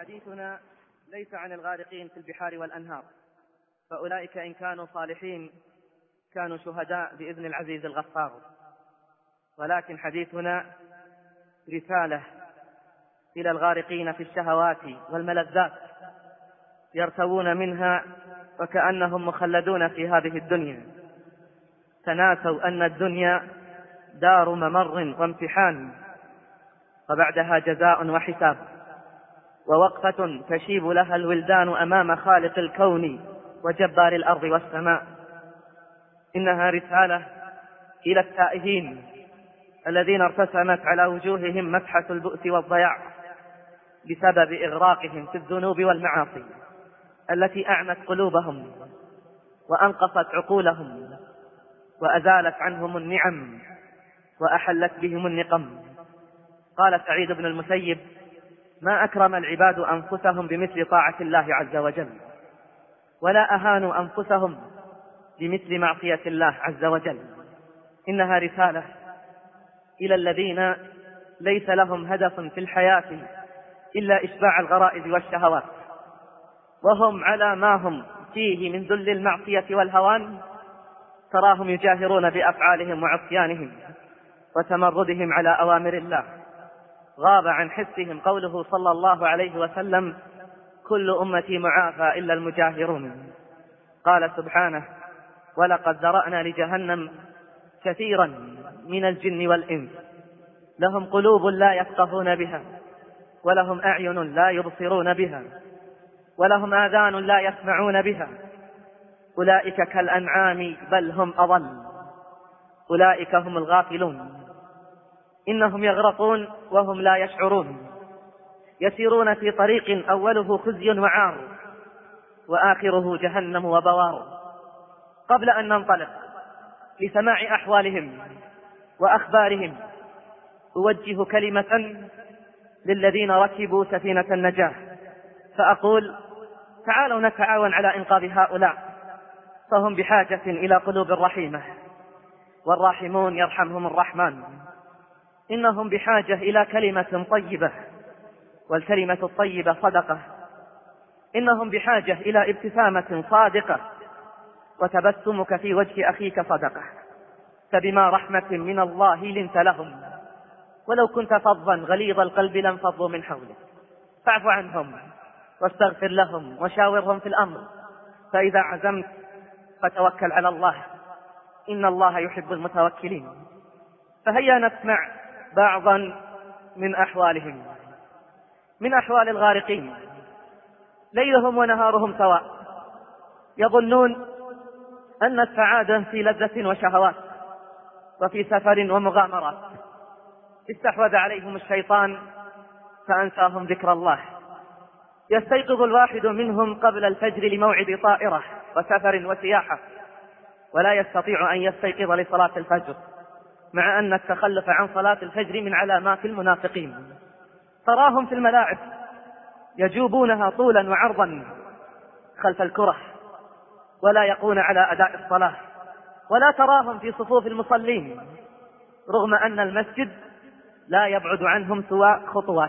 حديثنا ليس عن الغارقين في البحار والأنهار، فأولئك إن كانوا صالحين كانوا شهداء بإذن العزيز الغفار، ولكن حديثنا رسالة إلى الغارقين في الشهوات والملذات يرتوون منها وكأنهم مخلدون في هذه الدنيا، تناسوا أن الدنيا دار ممر وامتحان، وبعدها جزاء وحساب، ووقفة تشيب لها الولدان أمام خالق الكون وجبار الأرض والسماء. إنها رسالة إلى التائهين الذين ارتسمت على وجوههم مسحة البؤس والضياع بسبب إغراقهم في الذنوب والمعاصي التي أعمت قلوبهم وأنقصت عقولهم وأزالت عنهم النعم وأحلت بهم النقم. قال سعيد بن المسيب: ما أكرم العباد أنفسهم بمثل طاعة الله عز وجل، ولا أهانوا أنفسهم بمثل معصية الله عز وجل. إنها رسالة إلى الذين ليس لهم هدف في الحياة إلا إشباع الغرائز والشهوات، وهم على ما هم فيه من ذل المعصية والهوان، تراهم يجاهرون بأفعالهم وعصيانهم وتمردهم على أوامر الله. غاب عن حسهم قوله صلى الله عليه وسلم: كل أمتي معافى إلا المجاهرون. قال سبحانه: ولقد ذرأنا لجهنم كثيرا من الجن والإنس لهم قلوب لا يفقهون بها، ولهم أعين لا يبصرون بها، ولهم آذان لا يسمعون بها، أولئك كالأنعام بل هم أضل، أولئك هم الغافلون. إنهم يغرقون وهم لا يشعرون، يسيرون في طريق أوله خزي وعار وآخره جهنم وبوار. قبل أن ننطلق لسماع أحوالهم وأخبارهم، أوجه كلمة للذين ركبوا سفينة النجاة، فأقول: تعالوا نتعاون على إنقاذ هؤلاء، فهم بحاجة إلى قلوب رحيمة، والراحمون يرحمهم الرحمن. إنهم بحاجة إلى كلمة طيبة، والكلمة الطيبة صدقة. إنهم بحاجة إلى ابتسامة صادقة، وتبسمك في وجه أخيك صدقة. فبما رحمة من الله لنت لهم، ولو كنت فظا غليظ القلب لانفضوا من حولك، فاعف عنهم واستغفر لهم وشاورهم في الأمر، فإذا عزمت فتوكل على الله، إن الله يحب المتوكلين. فهيا نسمع بعضا من أحوالهم. من أحوال الغارقين: ليلهم ونهارهم سواء، يظنون أن السعادة في لذة وشهوات وفي سفر ومغامرات. استحوذ عليهم الشيطان فأنساهم ذكر الله. يستيقظ الواحد منهم قبل الفجر لموعد طائرة وسفر وسياحة، ولا يستطيع أن يستيقظ لصلاة الفجر، مع أن التخلف عن صلاة الفجر من علامات المنافقين. تراهم في الملاعب يجوبونها طولا وعرضا خلف الكرة، ولا يقون على أداء الصلاة، ولا تراهم في صفوف المصلين، رغم أن المسجد لا يبعد عنهم سوى خطوات.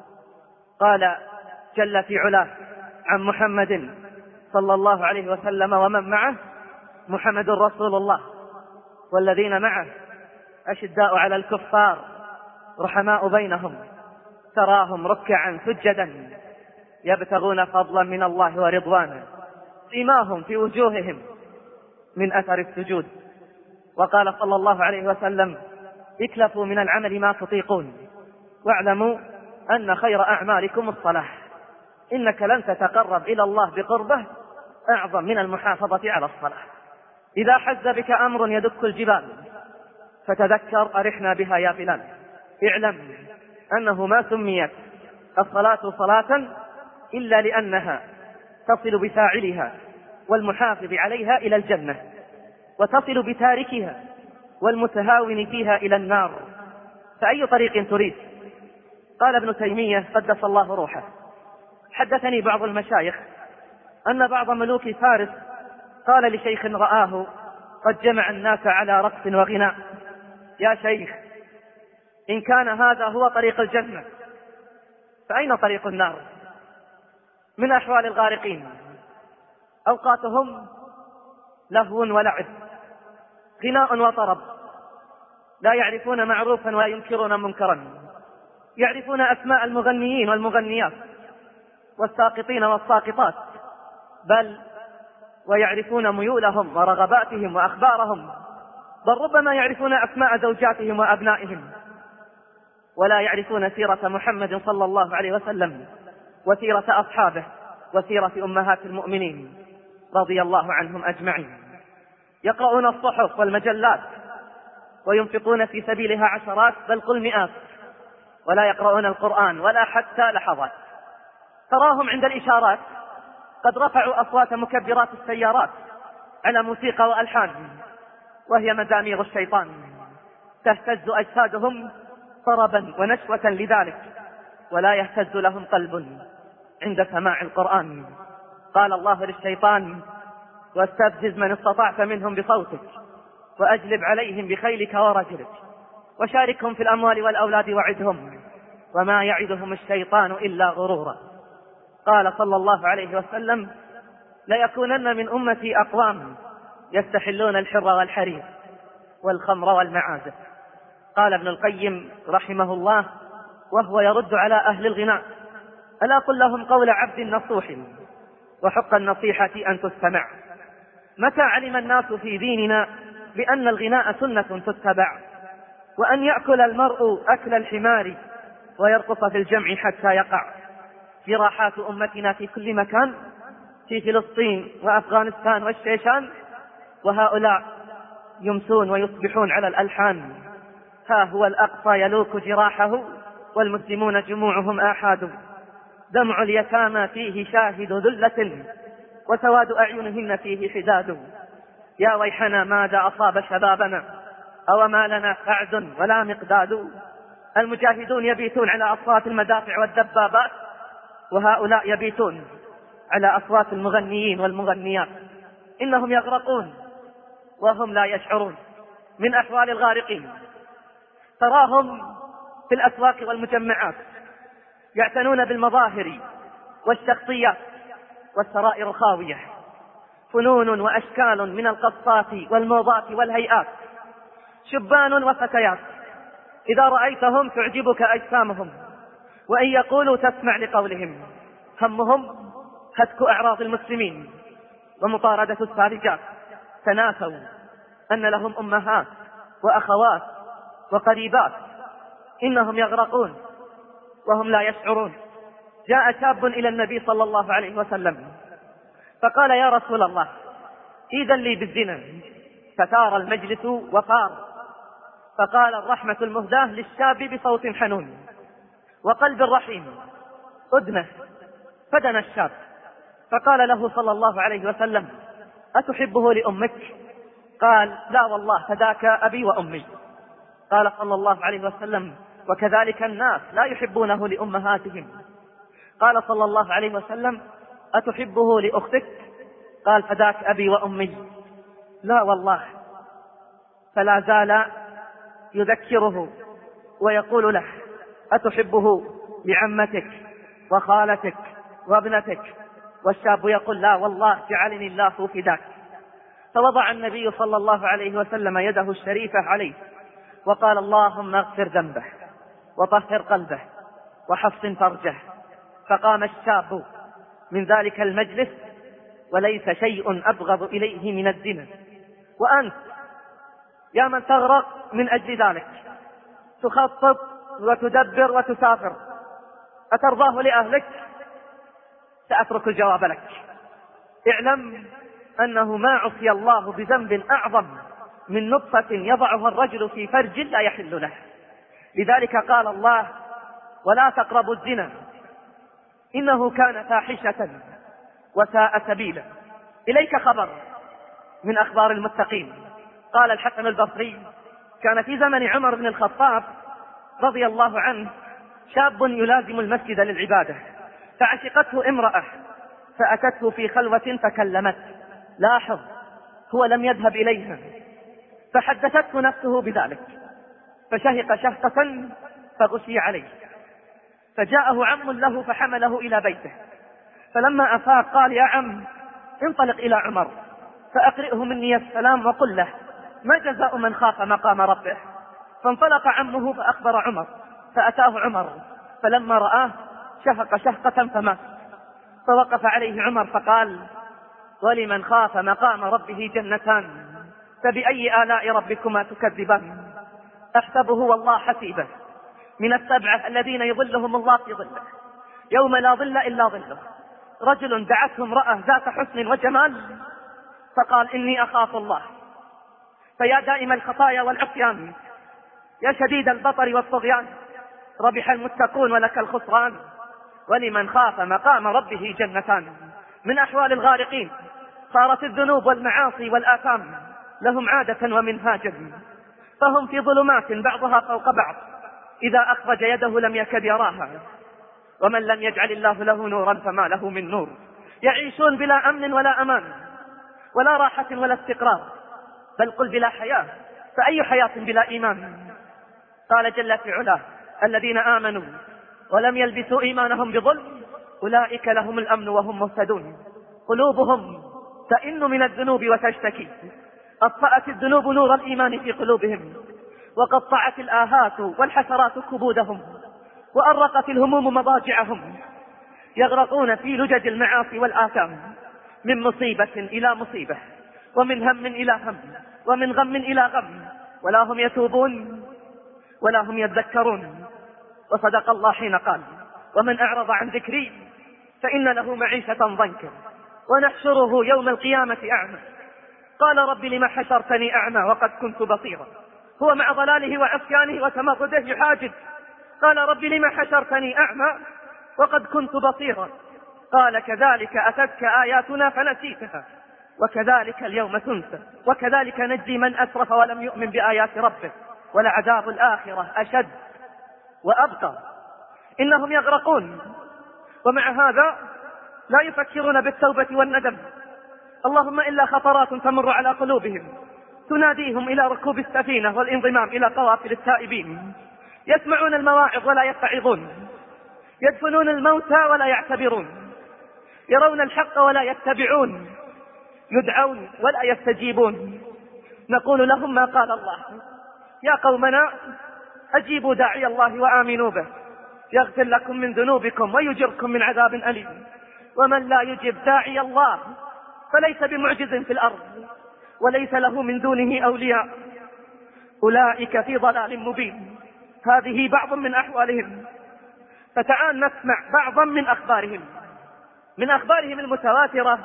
قال جل في علاه عن محمد صلى الله عليه وسلم ومن معه: محمد رسول الله والذين معه أشداء على الكفار رحماء بينهم، تراهم ركعا سجدا يبتغون فضلا من الله ورضوانا، سيماهم في وجوههم من أثر السجود. وقال صلى الله عليه وسلم: اكلفوا من العمل ما تطيقون، واعلموا أن خير أعمالكم الصلاة، إنك لن تتقرب إلى الله بقربه أعظم من المحافظة على الصلاة. إذا حز بك أمر يدك الجبال فتذكر أرحنا بها يا بلال، اعلم أنه ما سميت الصلاة صلاة إلا لأنها تصل بفاعلها والمحافظ عليها إلى الجنة، وتصل بتاركها والمتهاون فيها إلى النار. فأي طريق تريد؟ قال ابن تيمية قدس الله روحه: حدثني بعض المشايخ أن بعض ملوك فارس قال لشيخ رآه قد جمع الناس على رقص وغناء: يا شيخ، إن كان هذا هو طريق الجنة فأين طريق النار؟ من أحوال الغارقين أوقاتهم لهو ولعب، غناء وطرب، لا يعرفون معروفا وينكرون منكرا، يعرفون أسماء المغنيين والمغنيات والساقطين والساقطات، بل ويعرفون ميولهم ورغباتهم وأخبارهم، بل ربما يعرفون أسماء زوجاتهم وأبنائهم، ولا يعرفون سيرة محمد صلى الله عليه وسلم وسيرة أصحابه وسيرة أمهات المؤمنين رضي الله عنهم أجمعين. يقرؤون الصحف والمجلات وينفقون في سبيلها عشرات بل قل مئات، ولا يقرؤون القرآن ولا حتى لحظات. تراهم عند الإشارات قد رفعوا أصوات مكبرات السيارات على موسيقى وألحان وهي مزامير الشيطان، تهتز أجسادهم طربا ونشوة لذلك، ولا يهتز لهم قلب عند سماع القرآن. قال الله للشيطان: واستفزز من استطعت منهم بصوتك وأجلب عليهم بخيلك ورجلك وشاركهم في الأموال والأولاد وعدهم وما يعدهم الشيطان إلا غرورا. قال صلى الله عليه وسلم: ليكونن من أمتي أقوام يستحلون الحر والحرير والخمر والمعازف. قال ابن القيم رحمه الله وهو يرد على أهل الغناء: ألا قل لهم قول عبد نصوح وحق النصيحة أن تستمع. متى علم الناس في ديننا بأن الغناء سنة تتبع، وأن يأكل المرء أكل الحمار ويرقص في الجمع حتى يقع. جراحات أمتنا في كل مكان، في فلسطين وأفغانستان والشيشان، وهؤلاء يمسون ويصبحون على الألحان. ها هو الأقصى يلوك جراحه والمسلمون جموعهم آحاد. دمع اليتامى فيه شاهد ذلة وسواد أعينهن فيه حداد. يا ويحنا ماذا أصاب شبابنا أو ما لنا قعد ولا مقداد. المجاهدون يبيتون على أصوات المدافع والدبابات، وهؤلاء يبيتون على أصوات المغنيين والمغنيات. إنهم يغرقون وهم لا يشعرون. من أحوال الغارقين تراهم في الأسواق والمجمعات يعتنون بالمظاهر والشخصيات والسرائر خاوية، فنون وأشكال من القصات والموضات والهيئات، شبان وفتيات، إذا رأيتهم تعجبك أجسامهم، وإن يقولوا تسمع لقولهم. همهم هتك أعراض المسلمين ومطاردة السارجات. تناسوا أن لهم أمهات وأخوات وقريبات. إنهم يغرقون وهم لا يشعرون. جاء شاب إلى النبي صلى الله عليه وسلم فقال: يا رسول الله، إذن لي بالزنا. فثار المجلس وقار. فقال: الرحمة المهداة للشاب بصوت حنون وقلب رحيم، أدنه. فدنا الشاب فقال له صلى الله عليه وسلم: أتحبه لأمك؟ قال: لا والله، فداك أبي وأمي. قال صلى الله عليه وسلم: وكذلك الناس لا يحبونه لأمهاتهم. قال صلى الله عليه وسلم: أتحبه لأختك؟ قال: فداك أبي وأمي. لا والله. فلا زال يذكره ويقول له: أتحبه لعمتك وخالتك وابنتك؟ والشاب يقول: لا والله، جعلني الله فداك. فوضع النبي صلى الله عليه وسلم يده الشريفة عليه وقال: اللهم اغفر ذنبه وطهر قلبه وحصن فرجه. فقام الشاب من ذلك المجلس وليس شيء أبغض إليه من الزنا. وأنت يا من تغرق من أجل ذلك، تخطط وتدبر وتسافر، أترضاه لأهلك؟ سأترك الجواب لك. اعلم أنه ما عصي الله بذنب أعظم من نطفة يضعها الرجل في فرج لا يحل له. لذلك قال الله: ولا تقربوا الزنا إنه كان فاحشة وساء سبيلا. إليك خبر من أخبار المتقين. قال الحسن البصري: كان في زمن عمر بن الخطاب رضي الله عنه شاب يلازم المسجد للعبادة، فعشقته امرأة فأتته في خلوة فكلمت. لاحظ، هو لم يذهب إليها، فحدثته نفسه بذلك، فشهق شهقة فغشي عليه، فجاءه عم له فحمله إلى بيته، فلما أفاق قال: يا عم انطلق إلى عمر فأقرئه مني السلام وقل له: ما جزاء من خاف مقام ربه؟ فانطلق عمه فأخبر عمر، فأتاه عمر فلما رآه شفق شفقة فمات. فوقف عليه عمر فقال: ولمن خاف مقام ربه جنتان، فبأي آلاء ربكما تكذبان؟ أحسبه والله حسيبه من السبعة الذين يظلهم الله في ظله يوم لا ظل إلا ظله، رجل دعته امرأة ذات حسن وجمال فقال: إني أخاف الله. فيا دائم الخطايا والعصيان، يا شديد البطر والطغيان، ربح المتقون ولك الخسران. ولمن خاف مقام ربه جنتان. من أحوال الغارقين صارت الذنوب والمعاصي والآثام لهم عادة ومنهاجا، فهم في ظلمات بعضها فوق بعض، إذا أخرج يده لم يكد يراها، ومن لم يجعل الله له نورا فما له من نور. يعيشون بلا أمن ولا أمان ولا راحة ولا استقرار، بل قل بلا حياة، فأي حياة بلا إيمان؟ قال جل في علاه: الذين آمنوا ولم يلبسوا إيمانهم بظلم أولئك لهم الأمن وهم مهتدون. قلوبهم تئن من الذنوب وتشتكي، أطفأت الذنوب نور الإيمان في قلوبهم، وقطعت الآهات والحسرات كبودهم، وأرقت الهموم مضاجعهم، يغرقون في لجج المعاصي والآثام، من مصيبة إلى مصيبة، ومن هم إلى هم، ومن غم إلى غم، ولا هم يتوبون ولا هم يذكرون. وصدق الله حين قال: ومن أعرض عن ذكري فإن له معيشة ضنكا ونحشره يوم القيامة أعمى. قال: رب لم حشرتني أعمى وقد كنت بصيرا. هو مع ضلاله وعصيانه وتمرده يحاجد: قال: رب لم حشرتني أعمى وقد كنت بصيرا. قال: كذلك أتتك آياتنا فنسيتها وكذلك اليوم تنسى، وكذلك نجزي من أسرف ولم يؤمن بآيات ربه، ولعذاب الآخرة أشد وأبقى. إنهم يغرقون، ومع هذا لا يفكرون بالتوبة والندم، اللهم إلا خطرات تمر على قلوبهم تناديهم إلى ركوب السفينة والانضمام إلى قوافل التائبين. يسمعون المواعظ ولا يتعظون، يدفنون الموتى ولا يعتبرون، يرون الحق ولا يتبعون، يدعون ولا يستجيبون. نقول لهم ما قال الله: يا قومنا أجيبوا داعي الله وآمنوا به يغفر لكم من ذنوبكم ويجركم من عذاب أليم. ومن لا يجب داعي الله فليس بمعجز في الأرض وليس له من دونه أولياء، أولئك في ضلال مبين. هذه بعض من أحوالهم، فتعال نسمع بعضا من أخبارهم. من أخبارهم المتواترة: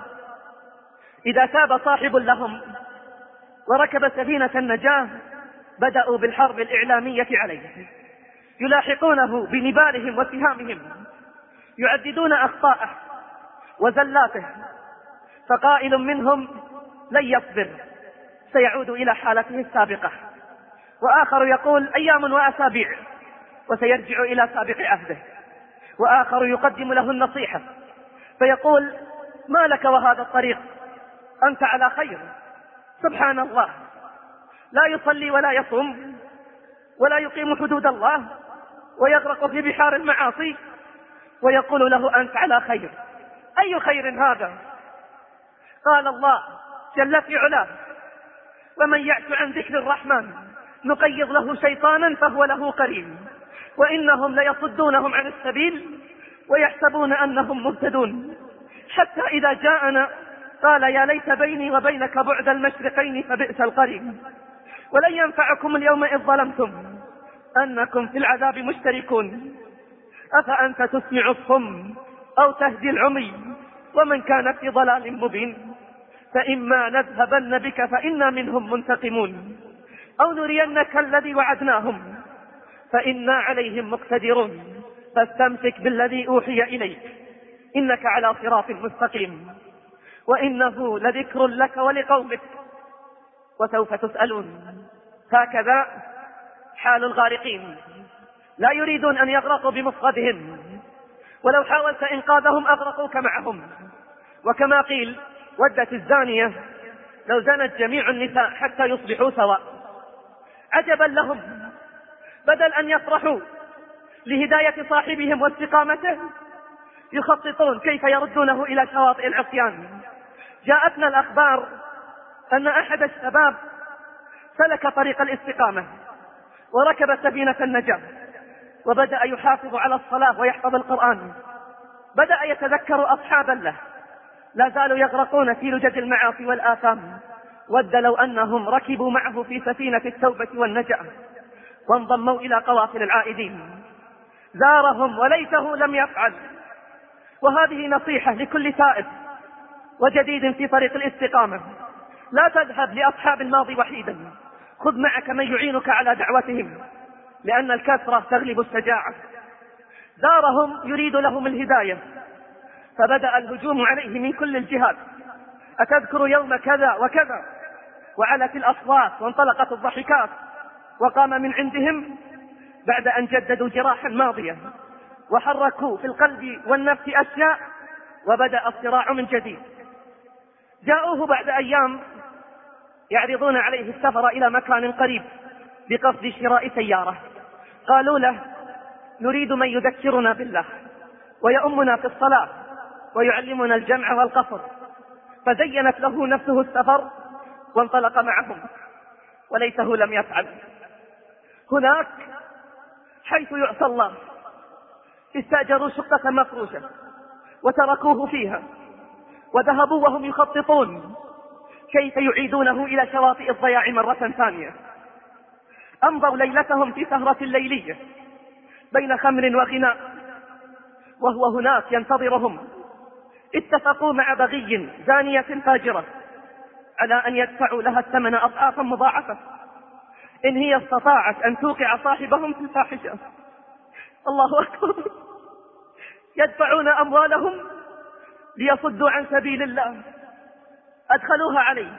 إذا تاب صاحب لهم وركب سفينة النجاة بدأوا بالحرب الإعلامية عليه، يلاحقونه بنبالهم وسهامهم، يعددون أخطاءه وزلاته، فقائل منهم لن يصبر سيعود إلى حالته السابقة، وآخر يقول أيام وأسابيع وسيرجع إلى سابق عهده، وآخر يقدم له النصيحة فيقول ما لك وهذا الطريق، أنت على خير. سبحان الله، لا يصلي ولا يصوم ولا يقيم حدود الله ويغرق في بحار المعاصي، ويقول له أنت على خير. أي خير هذا؟ قال الله جل في علاه: ومن يعش عن ذكر الرحمن نقيض له شيطانا فهو له قرين وإنهم ليصدونهم عن السبيل ويحسبون أنهم مهتدون، حتى إذا جاءنا قال يا ليت بيني وبينك بعد المشرقين فبئس القرين. ولن ينفعكم اليوم إذ ظلمتم أنكم في العذاب مشتركون، أفأنت تسمع الصم أو تهدي العمي ومن كان في ضلال مبين. فإما نذهبن بك فإنا منهم منتقمون أو نرينك الذي وعدناهم فإنا عليهم مقتدرون. فاستمسك بالذي أوحي إليك إنك على صراط مستقيم وإنه لذكر لك ولقومك وسوف تسألون. هكذا حال الغارقين، لا يريدون أن يغرقوا بمفردهم، ولو حاولت إنقاذهم أغرقوك معهم. وكما قيل ودت الزانية لو زنت جميع النساء حتى يصبحوا سواء. عجبا لهم، بدل أن يفرحوا لهداية صاحبهم واستقامته يخططون كيف يردونه إلى شواطئ العصيان. جاءتنا الأخبار أن أحد الشباب سلك طريق الاستقامة وركب سفينة النجاة وبدأ يحافظ على الصلاة ويحفظ القرآن. بدأ يتذكر أصحابا له لا زالوا يغرقون في لجج المعاصي والآثام. ود لو أنهم ركبوا معه في سفينة التوبة والنجاة وانضموا إلى قوافل العائدين. زارهم وليته لم يفعل. وهذه نصيحة لكل تائب وجديد في طريق الاستقامة: لا تذهب لأصحاب الماضي وحيدا، خذ معك من يعينك على دعوتهم، لأن الكثرة تغلب الشجاعة. زارهم يريد لهم الهداية، فبدأ الهجوم عليه من كل الجهات: أتذكر يوم كذا وكذا؟ وعلت الأصوات وانطلقت الضحكات. وقام من عندهم بعد أن جددوا جراحا ماضية وحركوا في القلب والنفس أشياء، وبدأ الصراع من جديد. جاءوه بعد أيام يعرضون عليه السفر إلى مكان قريب بقصد شراء سيارة. قالوا له: نريد من يذكرنا بالله ويؤمنا في الصلاة ويعلمنا الجمع والقصر. فزينت له نفسه السفر وانطلق معهم، وليته لم يفعل. هناك حيث يعصى الله استأجروا شقة مفروشة وتركوه فيها، وذهبوا وهم يخططون كيف يعيدونه إلى شواطئ الضياع مرة ثانية. أمضوا ليلتهم في سهرة ليلية بين خمر وغناء، وهو هناك ينتظرهم. اتفقوا مع بغي زانية فاجرة على أن يدفعوا لها الثمن أضعافا مضاعفة إن هي استطاعت أن توقع صاحبهم في الفاحشة. الله أكبر! يدفعون أموالهم ليصدوا عن سبيل الله. أدخلوها عليه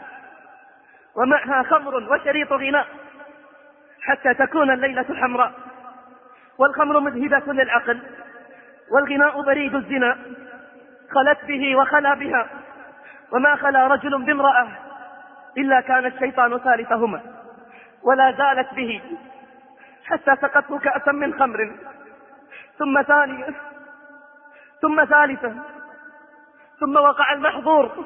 ومعها خمر وشريط غناء حتى تكون الليلة حمراء، والخمر مذهبة للعقل، والغناء بريد الزنا. خلت به وخلا بها، وما خلا رجل بامرأة إلا كان الشيطان ثالثهما، ولا زالت به حتى سقته كأسا من خمر، ثم ثانية، ثم ثالثة، ثم وقع المحظور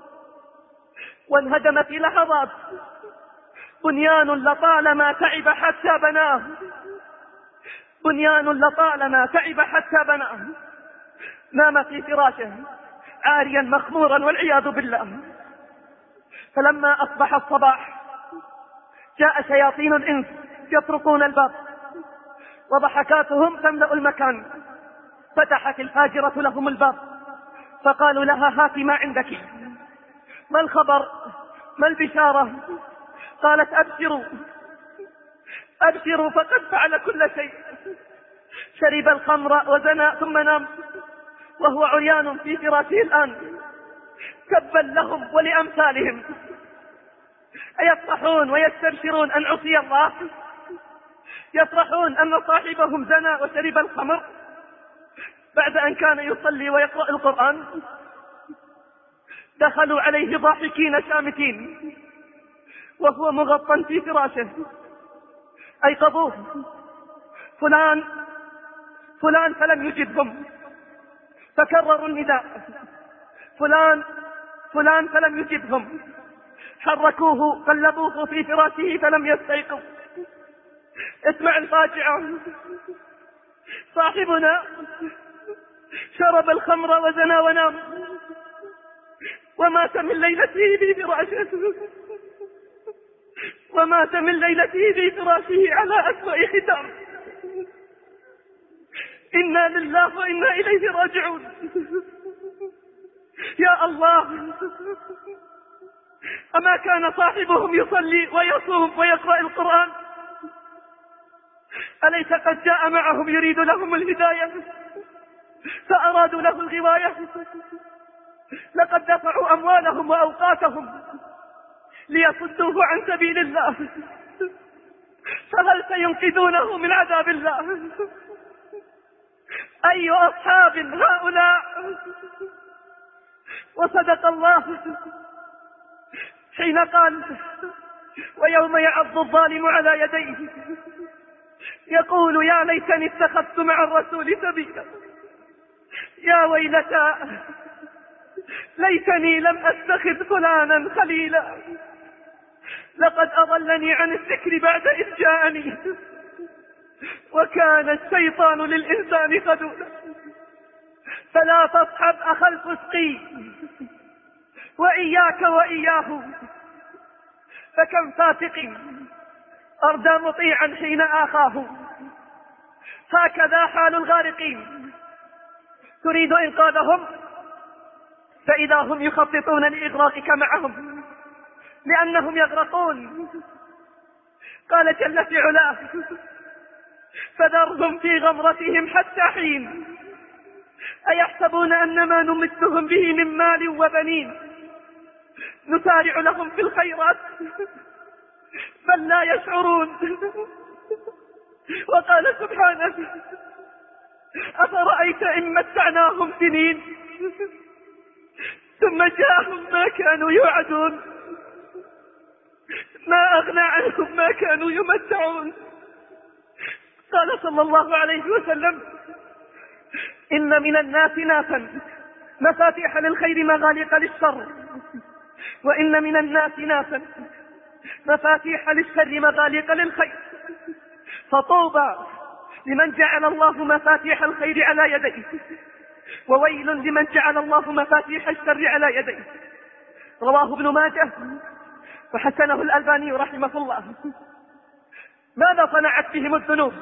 وانهدم في لحظات. بنيان لطالما تعب حتى بناه، بنيان لطالما تعب حتى بناه. نام في فراشه عاريا مخمورا والعياذ بالله. فلما أصبح الصباح جاء شياطين الإنس يطرقون الباب وضحكاتهم تملأ المكان. فتحت الفاجرة لهم الباب فقالوا لها: هات ما عندك، ما الخبر، ما البشارة؟ قالت: أبشروا أبشروا فقد فعل كل شيء. شرب الخمر وزنى ثم نام وهو عريان في فراشه الآن. تبا لهم ولأمثالهم، أيفرحون ويستبشرون أن عصي الله؟ يفرحون أن صاحبهم زنى وشرب الخمر بعد أن كان يصلي ويقرأ القرآن؟ دخلوا عليه ضاحكين شامتين وهو مغطى في فراشه. أيقظوه: فلان فلان، فلم يجبهم، فكرروا النداء: فلان فلان، فلم يجبهم. حركوه قلبوه في فراشه فلم يستيقظ. اسمع الفاجعة: صاحبنا شرب الخمر وزنى ونام ومات من ليلته في فراشه، ومات من ليلته في فراشه على أسوأ ختام. إنا لله وإنا إليه راجعون. يا الله، أما كان صاحبهم يصلي ويصوم ويقرأ القرآن؟ أليس قد جاء معهم يريد لهم الهداية فأرادوا له الغواية؟ لقد دفعوا أموالهم وأوقاتهم ليصدوه عن سبيل الله، فهل سينقذونه من عذاب الله؟ أي أصحاب هؤلاء؟ وصدق الله حين قال: ويوم يعض الظالم على يديه يقول يا ليتني اتخذت مع الرسول سبيلا. يا ويلتى ليتني لم أتخذ فلانا خليلا، لقد أضلني عن الذكر بعد إذ جاءني، وكان الشيطان للإنسان خذولا. فلا تصحب أخا الفسق وإياك وإياه، فكم فاسق أردى مطيعا حين آخاه. هكذا حال الغارقين، تريد إنقاذهم فإذا هم يخططون لإغراقك معهم لأنهم يغرقون. قال جل في علاه: فذرهم في غمرتهم حتى حين، أيحسبون أن ما نمدهم به من مال وبنين نسارع لهم في الخيرات بل لا يشعرون. وقال سبحانه: أفرأيت إن متعناهم سنين ثم جاءهم ما كانوا يوعدون، ما أغنى عنهم ما كانوا يمتعون. قال صلى الله عليه وسلم: إن من الناس ناسا مفاتيح للخير مغاليق للشر، وإن من الناس ناسا مفاتيح للشر مغاليق للخير، فطوبى لمن جعل الله مفاتيح الخير على يديه، وويل لمن جعل الله مفاتيح الشر على يديه. رواه ابن ماجه وحسنه الألباني رحمه الله. ماذا صنعت بهم الذنوب؟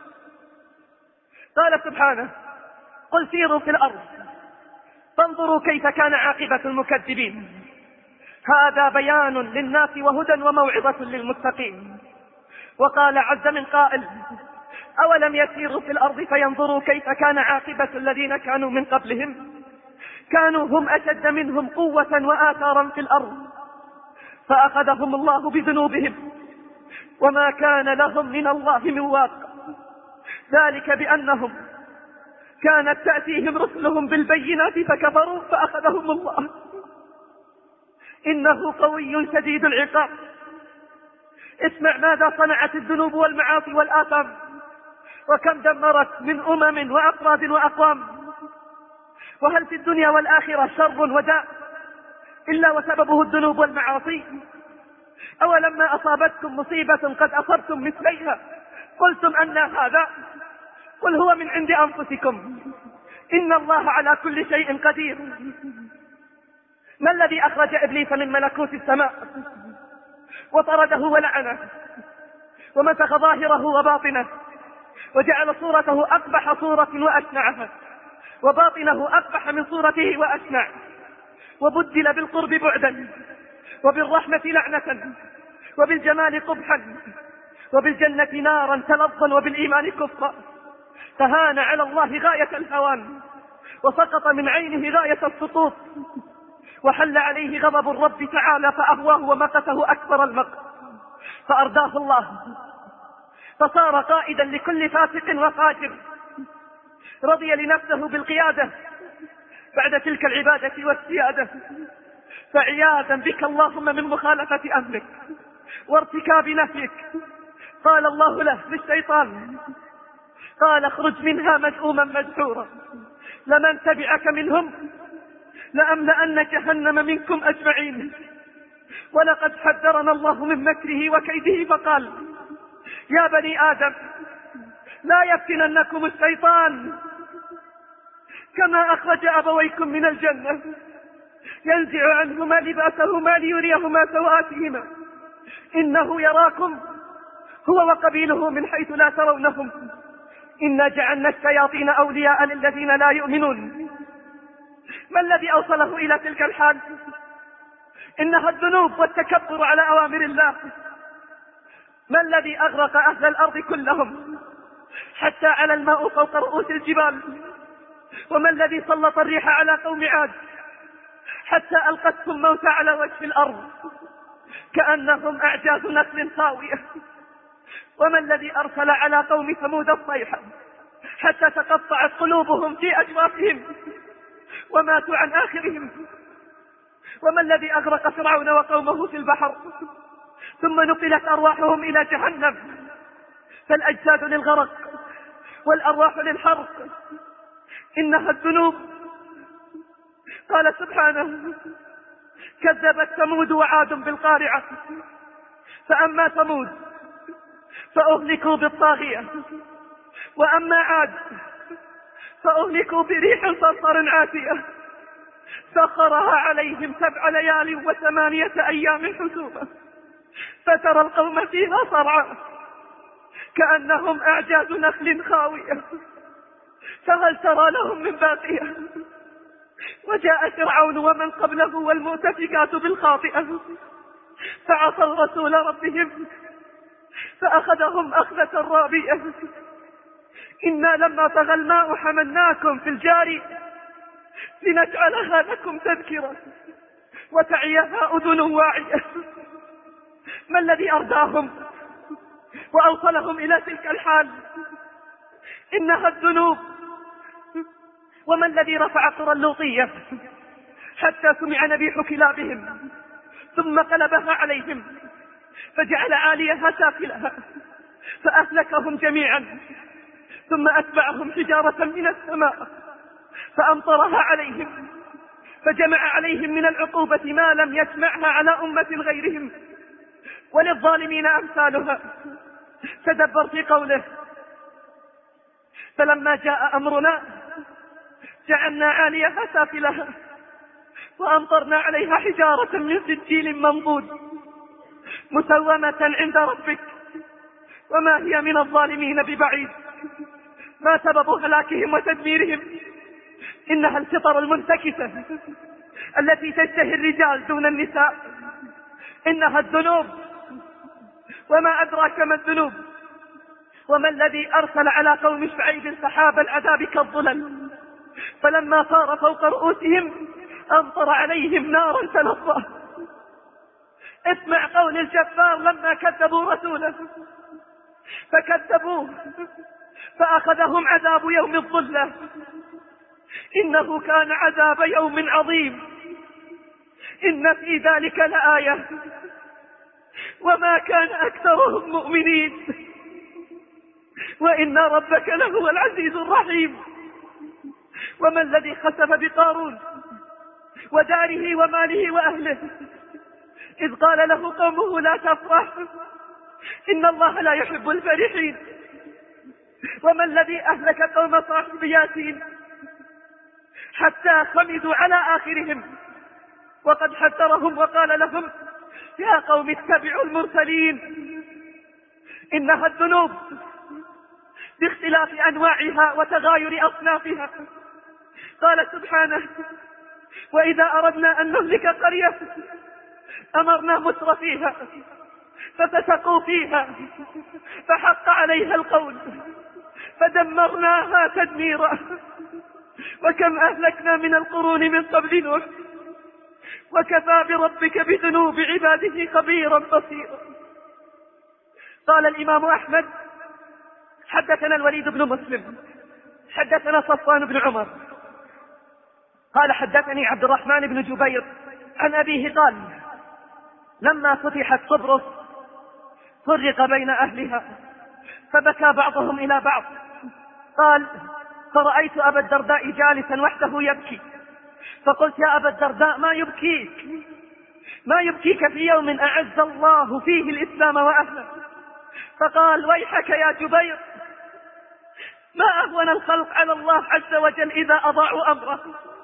قال سبحانه: قل سيروا في الأرض فانظروا كيف كان عاقبة المكذبين. هذا بيان للناس وهدى وموعظة للمتقين. وقال عز من قائل: أولم يسيروا في الأرض فينظروا كيف كان عاقبة الذين كانوا من قبلهم، كانوا هم أشد منهم قوة وآثارا في الأرض فأخذهم الله بذنوبهم وما كان لهم من الله من واق. ذلك بأنهم كانت تأتيهم رسلهم بالبينات فكفروا فأخذهم الله، إنه قوي شديد العقاب. اسمع ماذا صنعت الذنوب والمعاصي والآثام، وكم دمرت من أمم وأفراد وأقوام. وهل في الدنيا والآخرة شر وداء إلا وسببه الذنوب والمعاصي؟ أولما أصابتكم مصيبة قد أصبتم مثليها قلتم أن هذا؟ قل هو من عند أنفسكم إن الله على كل شيء قدير. ما الذي أخرج إبليس من ملكوت السماء وطرده ولعنه ومسخ ظاهره وباطنه وجعل صورته أقبح صورة وأشنعها وباطنه أقبح من صورته وأشنع، وبدل بالقرب بعدا وبالرحمة لعنة وبالجمال قبحا وبالجنة نارا تلظا وبالإيمان كفرا، فهان على الله غاية الهوان وسقط من عينه غاية السقوط، وحل عليه غضب الرب تعالى فأهواه ومقته أكبر المقت، فأرداه الله فصار قائدا لكل فاسق وفاجر، رضي لنفسه بالقيادة بعد تلك العبادة والسيادة. فعياذا بك اللهم من مخالفة أمرك وارتكاب نهيك. قال الله له للشيطان: قال اخرج منها مذءوما مدحورا لمن تبعك منهم لأملأن جهنم منكم أجمعين. ولقد حذرنا الله من مكره وكيده فقال: يا بني آدم لا يفتننكم الشيطان كما أخرج أبويكم من الجنة ينزع عنهما لباسهما ليريهما سوآتهما إنه يراكم هو وقبيله من حيث لا ترونهم إنا جعلنا الشياطين أولياء للذين لا يؤمنون. ما الذي أوصله إلى تلك الحال؟ إنها الذنوب والتكبر على أوامر الله. ما الذي أغرق أهل الأرض كلهم حتى على الماء فوق رؤوس الجبال؟ وما الذي سلط الريح على قوم عاد حتى ألقتهم موتى على وجه الأرض كأنهم أعجاز نخل خاوية؟ وما الذي أرسل على قوم ثمود الصيحة حتى تقطعت قلوبهم في أجوافهم وماتوا عن آخرهم؟ وما الذي أغرق فرعون وقومه في البحر ثم نقلت أرواحهم إلى جهنم؟ فالأجساد للغرق والأرواح للحرق. إنها الذنوب قال سبحانه: كذبت ثمود وعاد بالقارعة، فأما ثمود فأهلكوا بالطاغية، وأما عاد فأهلكوا بريح صرصر عاتية سخرها عليهم 7 ليال و8 أيام حسوما، فترى القوم فيها صرعى كأنهم أعجاز نخل خاوية، فهل ترى لهم من باقية. وجاء فرعون ومن قبله والمؤتفكات بالخاطئة فعصوا رسول ربهم فأخذهم أخذة رابية. إنا لما طغى الماء حملناكم في الجاري لنجعلها لكم تذكرة وتعيها أذن واعية. ما الذي أرداهم وأوصلهم إلى تلك الحال؟ إنها الذنوب. وما الذي رفع قرى اللوطية حتى سمع نبيح كلابهم ثم قلبها عليهم فجعل عاليها سافلها فأهلكهم جميعا، ثم أتبعهم حجارة من السماء فأمطرها عليهم فجمع عليهم من العقوبة ما لم يجمعها على أمة غيرهم، وللظالمين أمثالها. تدبر في قوله: فلما جاء أمرنا جعلنا عاليها سافلها وأمطرنا عليها حجارة من سجيل منضود مسومة عند ربك وما هي من الظالمين ببعيد. ما سبب هلاكهم وتدميرهم؟ إنها الفطر المنتكسة التي تشتهي الرجال دون النساء، إنها الذنوب. وما أدراك ما الذنوب؟ وما الذي أرسل على قوم شعيب سحاب العذاب كالظلل فلما صار فوق رؤوسهم أمطر عليهم نارا تلظى. اسمع قول الجبار لما كذبوا رسوله فكذبوه فأخذهم عذاب يوم الظلة، إنه كان عذاب يوم عظيم، إن في ذلك لآية وما كان أكثرهم مؤمنين وإن ربك لهو العزيز الرحيم. وما الذي خسف بقارون وداره وماله وأهله إذ قال له قومه لا تفرح إن الله لا يحب الفرحين؟ وما الذي أهلك قوم صاحب ياسين حتى خمدوا على آخرهم وقد حذرهم وقال لهم يا قوم اتبعوا المرسلين؟ إنها الذنوب باختلاف أنواعها وتغاير أصنافها. قال سبحانه: وإذا أردنا أن نهلك قرية أمرنا متر فيها ففسقوا فيها فحق عليها القول فدمرناها تدميرا. وكم أهلكنا من القرون من قبل نوح وكفى بربك بذنوب عباده خبيرا بصيرا. قال الإمام أحمد: حدثنا الوليد بن مسلم حدثنا صفوان بن عمر قال حدثني عبد الرحمن بن جبير عن أبيه قال: لما فتحت قبرص فرق بين أهلها فبكى بعضهم إلى بعض. قال: فرأيت أبا الدرداء جالسا وحده يبكي، فقلت: يا أبا الدرداء ما يبكيك في يوم أعز الله فيه الإسلام وأهله؟ فقال: ويحك يا جبير، ما أهون الخلق على الله عز وجل إذا أضاعوا أمره،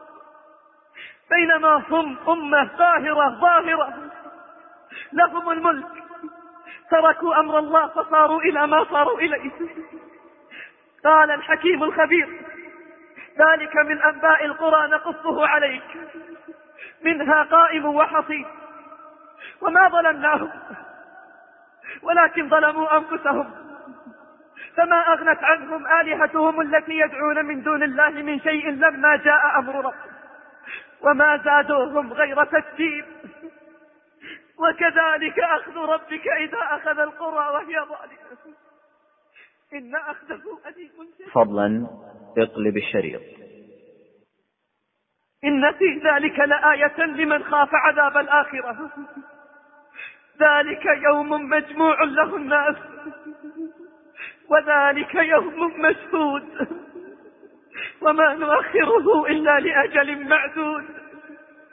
بينما هم أمة قاهرة ظاهرة لهم الملك تركوا أمر الله فصاروا إلى ما صاروا إليه. قال الحكيم الخبير: ذلك من أنباء القرى نقصه عليك منها قائم وحصيد. وما ظلمناهم ولكن ظلموا أنفسهم، فما أغنت عنهم آلهتهم التي يدعون من دون الله من شيء لما جاء أمر ربك وما زادوهم غير تتبيب. وكذلك أخذ ربك إذا أخذ القرى وهي ظالمة إن أخذه أليم شديد. فضلا اقلب الشريط. إن في ذلك لآية لمن خاف عذاب الآخرة، ذلك يوم مجموع له الناس وذلك يوم مشهود وما نؤخره إلا لأجل معدود.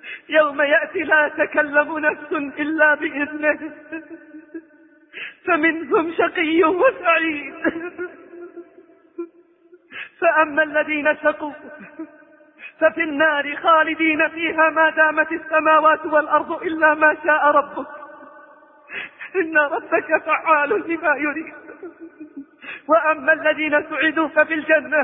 يوم يأتي لا تكلم نفس إلا بإذنه فمنهم شقي وسعيد. فأما الذين شقوا ففي النار خالدين فيها ما دامت السماوات والأرض إلا ما شاء ربك إن ربك فعال لما يريد. وأما الذين سعدوا ففي الجنة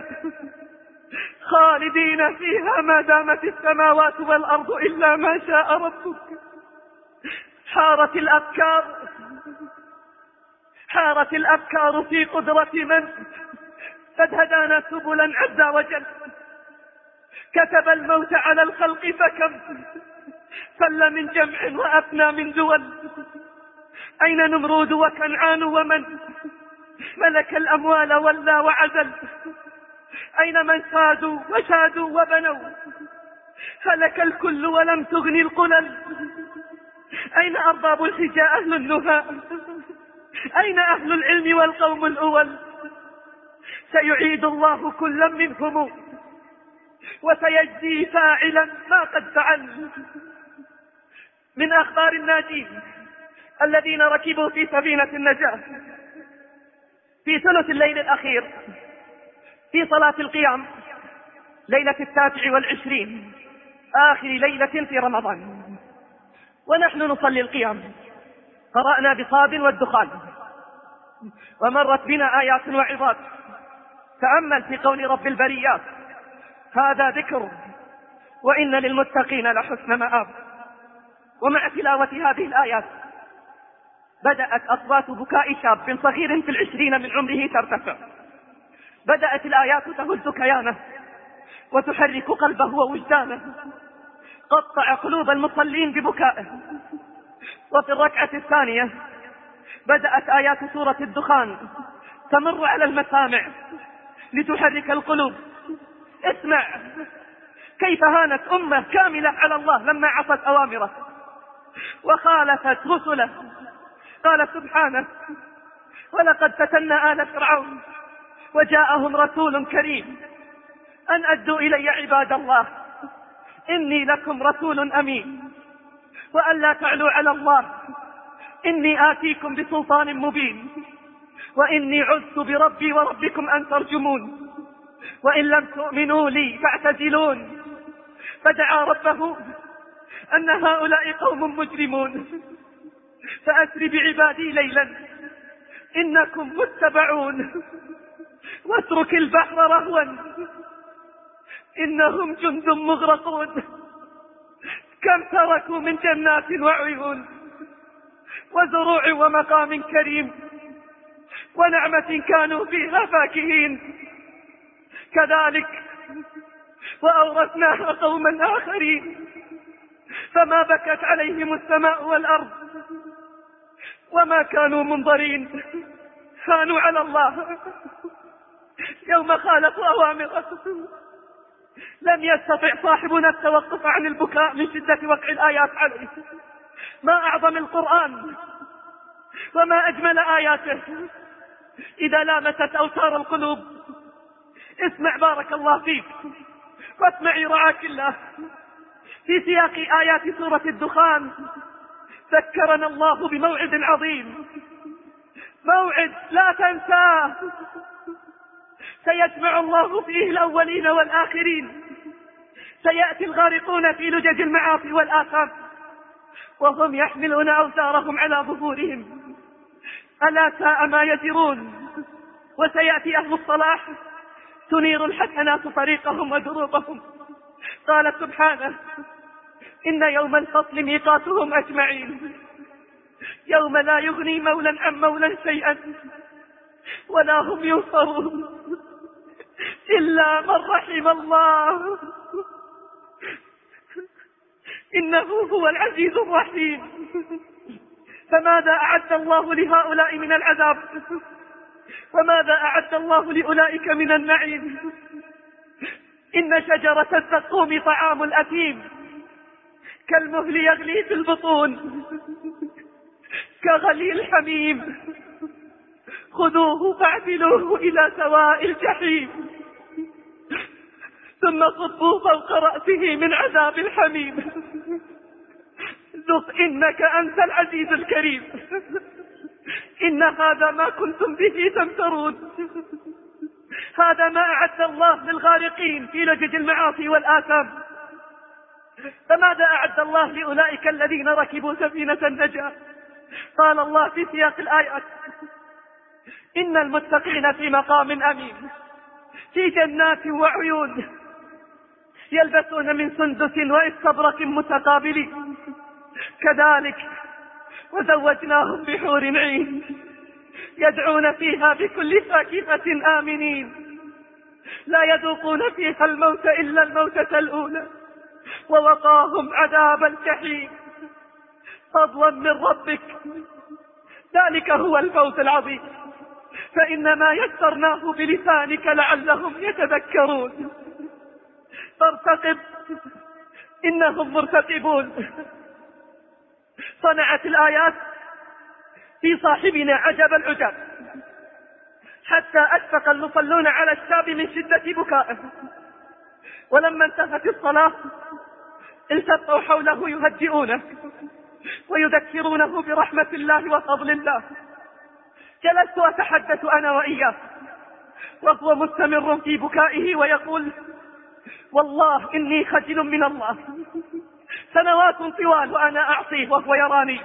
خالدين فيها ما دامت السماوات والأرض إلا ما شاء ربك. حارت الأفكار في قدرة من قد هدانا سبلا عز وجل، كتب الموت على الخلق فكم فل من جمع وأفنى من دول. أين نمرود وكنعان ومن ملك الأموال ولا وعزل؟ أين من سادوا وشادوا وبنوا هلك الكل ولم تغني القلل؟ أين أرباب الحجاء أهل النهى؟ أين أهل العلم والقوم الأول؟ سيعيد الله كلا منهم وسيجزي فاعلا ما قد فعل. من أخبار الناجين الذين ركبوا في سفينة النجاة في ثلث الليل الأخير في صلاة القيام ليلة 29 آخر ليلة في رمضان، ونحن نصلي القيام قرأنا بصاد والدخان ومرت بنا آيات وعظات. تأمل في قول رب البريات هذا ذكر وإن للمتقين لحسن مآب. ومع تلاوة هذه الآيات بدأت أصوات بكاء شاب صغير في 20 من عمره ترتفع. بدأت الآيات تهز كيانه وتحرك قلبه ووجدانه، قطع قلوب المصلين ببكائه. وفي الركعة الثانية بدأت آيات سورة الدخان تمر على المسامع لتحرك القلوب. اسمع كيف هانت أمة كاملة على الله لما عصت أوامره وخالفت رسله. قال سبحانه ولقد فتنا آل فرعون وجاءهم رسول كريم أن أدوا إلي عباد الله إني لكم رسول أمين وأن لا تعلوا على الله إني آتيكم بسلطان مبين وإني عذت بربي وربكم أن ترجمون وإن لم تؤمنوا لي فاعتزلون. فدعا ربه أن هؤلاء قوم مجرمون فأسر بعبادي ليلا إنكم متبعون واترك البحر رهوا إنهم جند مغرقون. كم تركوا من جنات وعيون وزروع ومقام كريم ونعمة كانوا فيها فاكهين. كذلك وأورثناها قوما آخرين فما بكت عليهم السماء والأرض وما كانوا منظرين. خانوا على الله يوم خالفوا أوامره. لم يستطع صاحبنا التوقف عن البكاء من شدة وقع الآيات عليه. ما أعظم القرآن وما أجمل آياته إذا لامست أوتار القلوب. اسمع بارك الله فيك واسمعي رعاك الله. في سياق آيات سورة الدخان ذكرنا الله بموعد عظيم، موعد لا تنساه سيجمع الله فيه الأولين والآخرين. سيأتي الغارقون في لجج المعاصي والآثام وهم يحملون أوزارهم على ظهورهم ألا ساء ما يزرون. وسيأتي أهل الصلاح تنير الحسنات طريقهم ودروبهم. قال سبحانه إن يوم الفصل ميقاتهم أجمعين يوم لا يغني مولا عن مولا شيئا ولا هم ينصرون إلا من رحم الله إنه هو العزيز الرحيم. فماذا أعد الله لهؤلاء من العذاب وماذا أعد الله لأولئك من النعيم؟ إن شجرة الزقوم طعام الأثيم كالمهل يغلي في البطون كغلي الحميم خذوه فاعدلوه إلى سواء الجحيم ثم صبوا فوق رأسه من عذاب الحميم. ذق إنك أنت العزيز الكريم. إن هذا ما كنتم به تمترون. هذا ما أعد الله للغارقين في لجج المعاصي والآثام. فماذا أعد الله لأولئك الذين ركبوا سفينة النجاة؟ قال الله في سياق الآيات: إن المتقين في مقام أمين في جنات وعيون يلبسون من سندس واستبرق متقابلين كذلك وزوجناهم بحور عين يدعون فيها بكل فاكهة آمنين لا يذوقون فيها الموت إلا الموتة الأولى ووقاهم عذاب الجحيم فضلا من ربك. ذلك هو الفوز العظيم. فإنما يسرناه بلسانك لعلهم يتذكرون. فارتقب إنهم مرتقبون. صنعت الآيات في صاحبنا عجب العجاب حتى أشفق المصلون على الشاب من شدة بكائه، ولما انتهت الصلاة التفوا حوله يهدئونه ويذكرونه برحمة الله وفضل الله. جلست أتحدث أنا وإياه وهو مستمر في بكائه ويقول: والله إني خجل من الله، سنوات طوال وأنا أعصيه وهو يراني،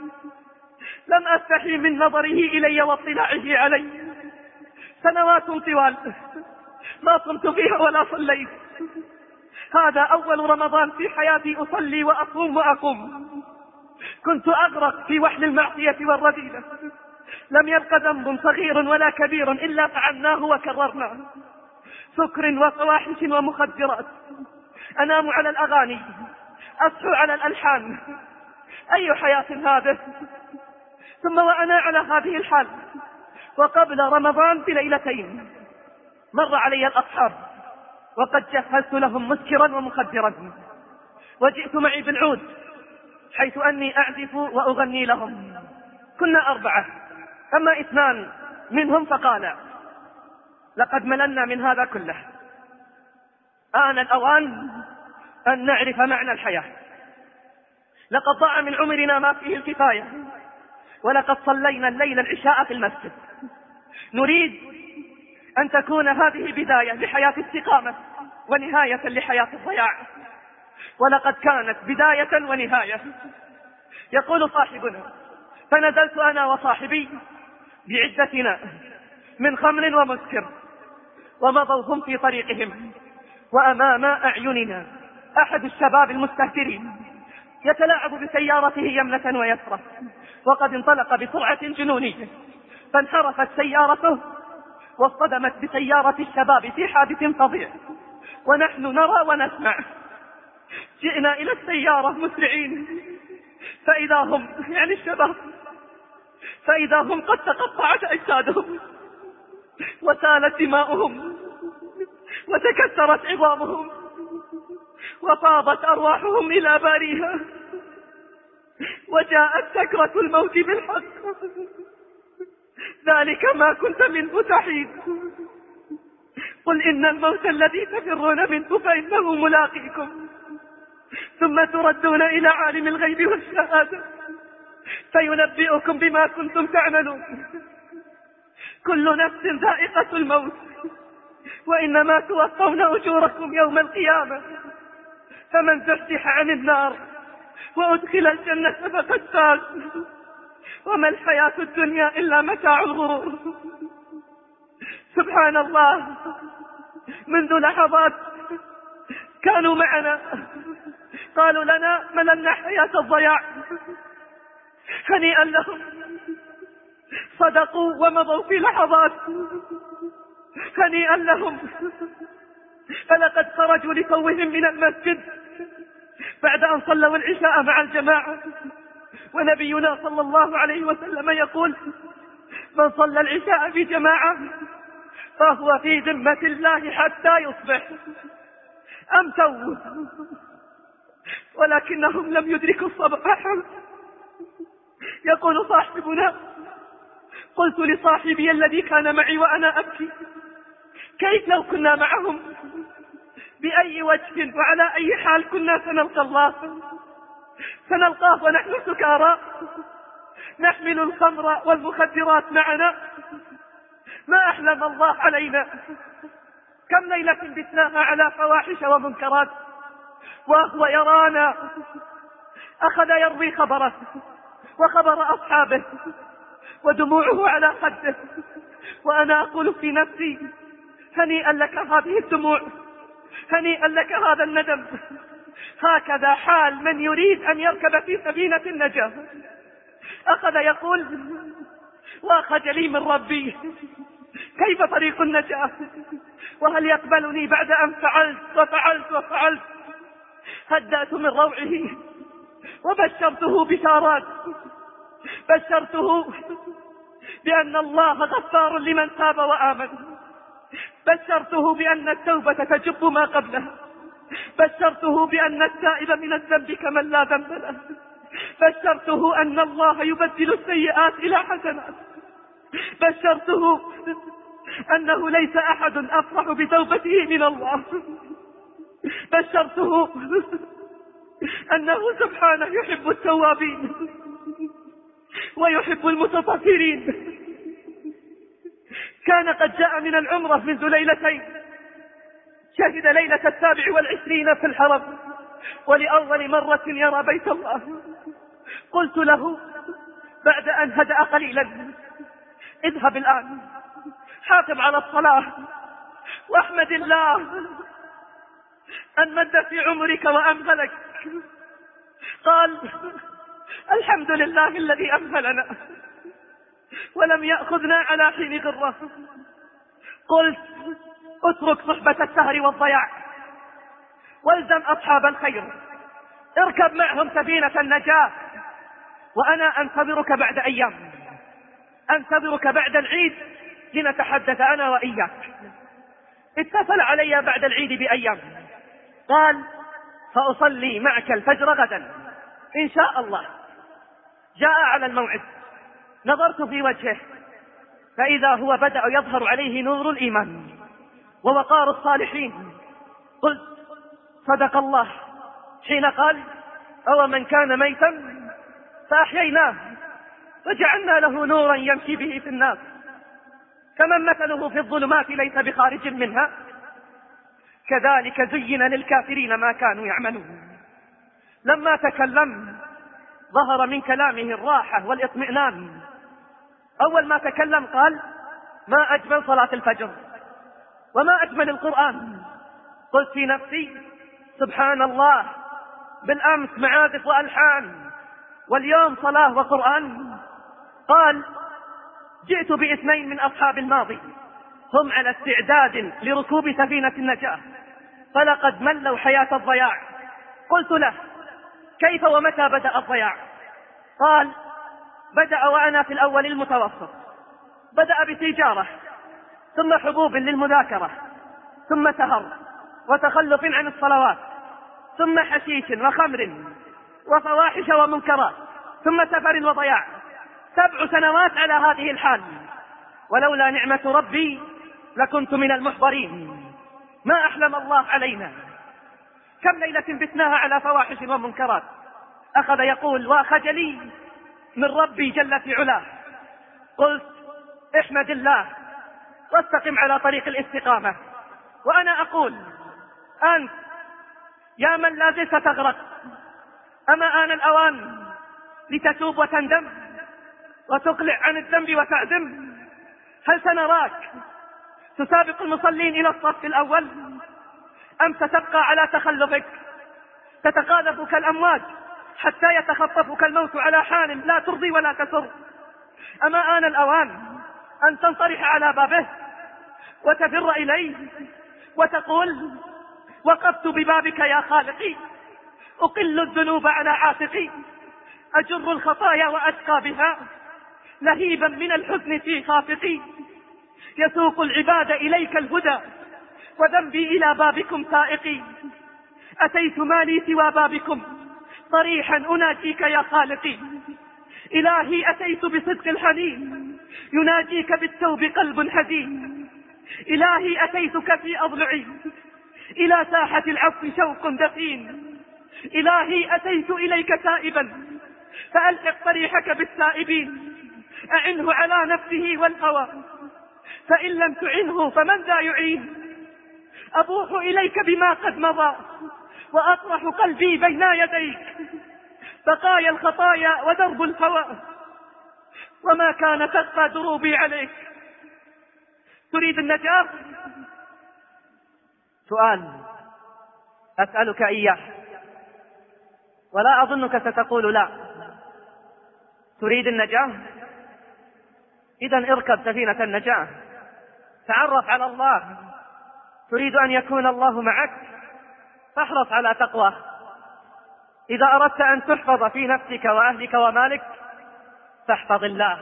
لم أستحي من نظره إلي واطلاعه علي، سنوات طوال ما صمت فيها ولا صليت. هذا أول رمضان في حياتي أصلي وأصوم وأقوم. كنت أغرق في وحل المعصية والرذيلة، لم يبق ذنب صغير ولا كبير إلا فعلناه وكررناه، سكر وفواحش ومخدرات، أنام على الأغاني، أصحو على الألحان. أي حياة هذه؟ ثم وأنا على هذه الحال وقبل رمضان بليلتين مر علي الأصحاب وقد جهزت لهم مسكرا ومخدرا، وجئت معي بالعود حيث أني أعزف وأغني لهم. كنا 4، أما 2 منهم فقالا: لقد مللنا من هذا كله، آن الأوان أن نعرف معنى الحياة. لقد ضاع من عمرنا ما فيه الكفاية، ولقد صلينا الليل العشاء في المسجد. نريد أن تكون هذه بداية لحياة استقامة ونهاية لحياة الضياع، ولقد كانت بداية ونهاية. يقول صاحبنا: فنزلت أنا وصاحبي بعدتنا من خمر ومسكر، ومضوا هم في طريقهم، وأمام أعيننا أحد الشباب المستهترين يتلاعب بسيارته يمنة ويسرة، وقد انطلق بسرعة جنونية، فانحرفت سيارته واصطدمت بسيارة الشباب في حادث فظيع، ونحن نرى ونسمع. جئنا إلى السيارة مسرعين فإذا هم، يعني الشباب، فإذا هم قد تقطعت أجسادهم وسالت دماؤهم وتكسرت عظامهم وفاضت أرواحهم إلى باريها، وجاءت سكرة الموت بالحق. ذلك ما كنت منه تحيد. قل إن الموت الذي تفرون منه فإنه ملاقيكم، ثم تردون إلى عالم الغيب والشهادة فينبئكم بما كنتم تعملون. كل نفس ذائقة الموت، وإنما توفون أجوركم يوم القيامة. فمن زحزح عن النار وأدخل الجنة فقد فاز، وما الحياة الدنيا إلا متاع الغرور. سبحان الله، منذ لحظات كانوا معنا قالوا لنا: مللنا حياة الضياع. هنيئا لهم، صدقوا ومضوا في لحظات. هنيئا لهم، فلقد خرجوا لتوهم من المسجد بعد أن صلوا العشاء مع الجماعة، ونبينا صلى الله عليه وسلم يقول: من صلى العشاء في جماعة فهو في ذمة الله حتى يصبح. أمسوا ولكنهم لم يدركوا الصباح. يقول صاحبنا: قلت لصاحبي الذي كان معي وأنا أبكي: كيف لو كنا معهم؟ بأي وجه وعلى أي حال كنا سنلقى الله؟ سنلقاه ونحن سكارى نحمل الخمر والمخدرات معنا. ما أحلم الله علينا. كم ليلة بتناها على فواحش ومنكرات وهو يرانا. أخذ يروي خبره وخبر أصحابه ودموعه على خده، وأنا أقول في نفسي هنيئا لك هذه الدموع، هنيئا لك هذا الندم. هكذا حال من يريد أن يركب في سفينة النجاة. أخذ يقول وخجلي من ربي، كيف طريق النجاة؟ وهل يقبلني بعد أن فعلت؟ هدأت من روعه وبشرته بشارات، بشرته بأن الله غفار لمن تاب وآمن، بشرته بأن التوبة تجب ما قبلها، بشرته بأن التائب من الذنب كمن لا ذنب له، بشرته أن الله يبدل السيئات إلى حسنات، بشرته أنه ليس أحد أفرح بتوبته من الله، بشرته أنه سبحانه يحب التوابين ويحب المتطهرين. كان قد جاء من العمرة منذ ليلتين، شهد ليلة 27 في الحرم، ولأول مرة يرى بيت الله. قلت له بعد أن هدأ قليلا اذهب الآن حافظ على الصلاة واحمد الله أن مد في عمرك وأمهلك. قال الحمد لله الذي أمهلنا ولم يأخذنا على حين غره. قلت اترك صحبة السهر والضياع والزم أصحاب الخير، اركب معهم سفينة النجاة، وأنا أنتظرك بعد أيام، أنتظرك بعد العيد لنتحدث أنا وإياك. اتصل علي بعد العيد بأيام قال فأصلي معك الفجر غدا إن شاء الله. جاء على الموعد، نظرت في وجهه فإذا هو بدأ يظهر عليه نور الإيمان ووقار الصالحين. قلت صدق الله حين قال أو من كان ميتا فأحييناه وجعلنا له نورا يمشي به في الناس كمن مثله في الظلمات ليس بخارج منها كذلك زين للكافرين ما كانوا يعملون. لما تكلم ظهر من كلامه الراحة والإطمئنان. أول ما تكلم قال ما أجمل صلاة الفجر وما أجمل القرآن. قلت في نفسي سبحان الله، بالأمس معازف وألحان واليوم صلاة وقرآن. قال جئت باثنين من أصحاب الماضي هم على استعداد لركوب سفينة النجاة فلقد ملوا حياة الضياع. قلت له كيف ومتى بدأ الضياع؟ قال بدأ وأنا في الأول المتوسط، بدأ بتجارة ثم حبوب للمذاكرة ثم سهر وتخلف عن الصلوات ثم حشيش وخمر وفواحش ومنكرات ثم سفر وضياع. 7 سنوات على هذه الحال، ولولا نعمة ربي لكنت من المحضرين. ما أحلم الله علينا. كم ليلة بتناها على فواحش ومنكرات. أخذ يقول وخجلي من ربي جل في علاه. قلت احمد الله واستقم على طريق الاستقامة. وأنا أقول أنت يا من لا زلت تغرق، أما آن الأوان لتتوب وتندم وتقلع عن الذنب وتعزم؟ هل سنراك تسابق المصلين إلى الصف الأول أم ستبقى على تخلفك تتقاذفك الأمواج حتى يتخطفك الموت على حال لا ترضي ولا تسر؟ أما آن الأوان أن تنطرح على بابه وتفر إليه وتقول وقفت ببابك يا خالقي أقل الذنوب على عاتقي أجر الخطايا وأشقى بها لهيبا من الحزن في خافقي يسوق العباد إليك الهدى وذنبي إلى بابكم سائقي أتيت ما لي سوى بابكم صريحا أناجيك يا خالقي إلهي أتيت بصدق الحنين يناجيك بالتوب قلب حزين إلهي أتيتك في أضلعي إلى ساحة العفو شوق دفين إلهي أتيت إليك تائبا فألحق طريحك بالتائبين، أعنه على نفسه والهوى، فإن لم تعنه فمن ذا يعين؟ أبوح إليك بما قد مضى وأطرح قلبي بين يديك، بقايا الخطايا ودرب الهوى وما كان تخفى دروبي عليك. تريد النجاة؟ سؤال أسألك إياه ولا أظنك ستقول لا. تريد النجاة؟ إذن اركب سفينة النجاة، تعرف على الله. تريد أن يكون الله معك؟ فاحرص على تقواه. إذا أردت أن تحفظ في نفسك وأهلك ومالك فاحفظ الله،